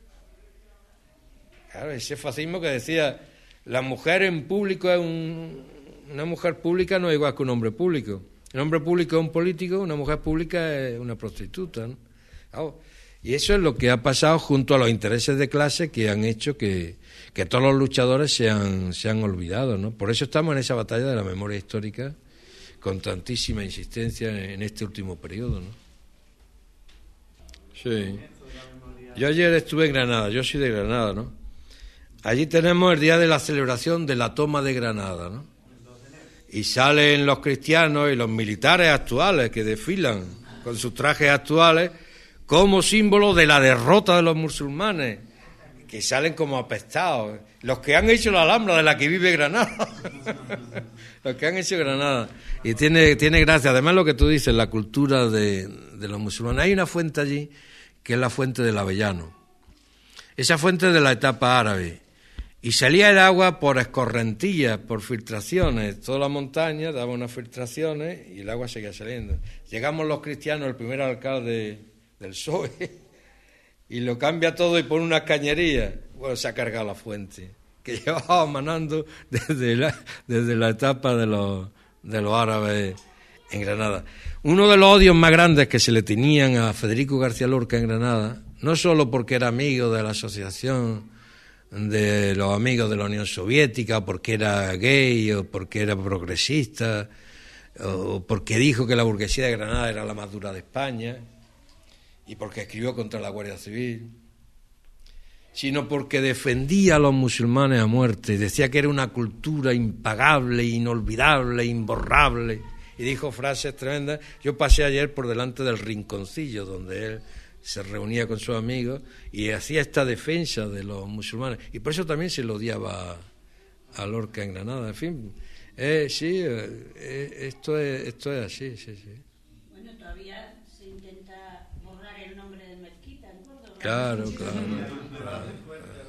Claro, ese fascismo que decía, la mujer en público es un... Una mujer pública no es igual que un hombre público. Un hombre público es un político, una mujer pública es una prostituta, ¿no? Claro. Y eso es lo que ha pasado junto a los intereses de clase que han hecho que, que todos los luchadores se han, se han olvidado, ¿no? Por eso estamos en esa batalla de la memoria histórica con tantísima insistencia en este último periodo, ¿no? Sí. Yo ayer estuve en Granada, yo soy de Granada, ¿no? Allí tenemos el día de la celebración de la toma de Granada, ¿no? Y salen los cristianos y los militares actuales que desfilan con sus trajes actuales como símbolo de la derrota de los musulmanes, que salen como apestados. Los que han hecho la Alhambra de la que vive Granada. Los que han hecho Granada. Y tiene, tiene gracia. Además, lo que tú dices, la cultura de, de los musulmanes. Hay una fuente allí que es la fuente del Avellano. Esa fuente es de la etapa árabe. Y salía el agua por escorrentillas, por filtraciones. Toda la montaña daba unas filtraciones y el agua seguía saliendo. Llegamos los cristianos, el primer alcalde del P S O E, y lo cambia todo y pone una cañería. Bueno, se ha cargado la fuente, que llevaba manando desde la, desde la etapa de los, de los árabes en Granada. Uno de los odios más grandes que se le tenían a Federico García Lorca en Granada, no solo porque era amigo de la asociación de los amigos de la Unión Soviética, porque era gay o porque era progresista, o porque dijo que la burguesía de Granada era la más dura de España, y porque escribió contra la Guardia Civil, sino porque defendía a los musulmanes a muerte, decía que era una cultura impagable, inolvidable, imborrable, y dijo frases tremendas. Yo pasé ayer por delante del rinconcillo donde él se reunía con sus amigos y hacía esta defensa de los musulmanes, y por eso también se lo odiaba a Lorca en Granada. En fin, eh, sí, eh, esto es esto es así, sí, sí. Bueno, todavía se intenta borrar el nombre de mezquita en Córdoba. Claro, claro, claro.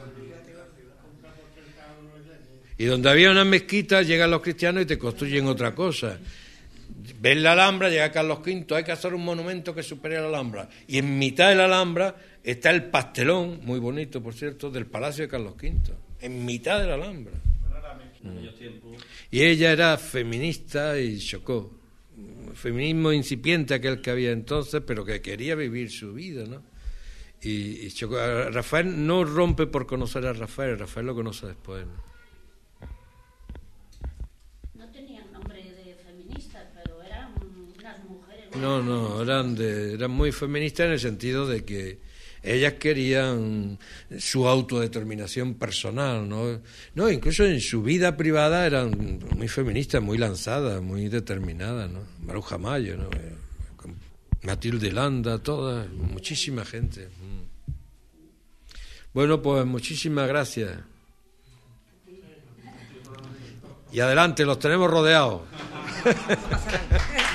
Y donde había una mezquita llegan los cristianos y te construyen otra cosa. Ves la Alhambra, llega Carlos Quinto, hay que hacer un monumento que supere a la Alhambra. Y en mitad de la Alhambra está el pastelón, muy bonito, por cierto, del Palacio de Carlos Quinto. En mitad de la Alhambra. Mm. Y ella era feminista y chocó. Feminismo incipiente aquel que había entonces, pero que quería vivir su vida, ¿no? Y, y chocó. Rafael no rompe por conocer a Rafael, Rafael lo conoce después, ¿no? No, no, eran, de, eran muy feministas en el sentido de que ellas querían su autodeterminación personal, ¿no? No, incluso en su vida privada eran muy feministas, muy lanzadas, muy determinadas, ¿no? Maruja Mayo, ¿no? Matilde Landa, todas, muchísima gente. Bueno, pues muchísimas gracias. Y adelante, los tenemos rodeados.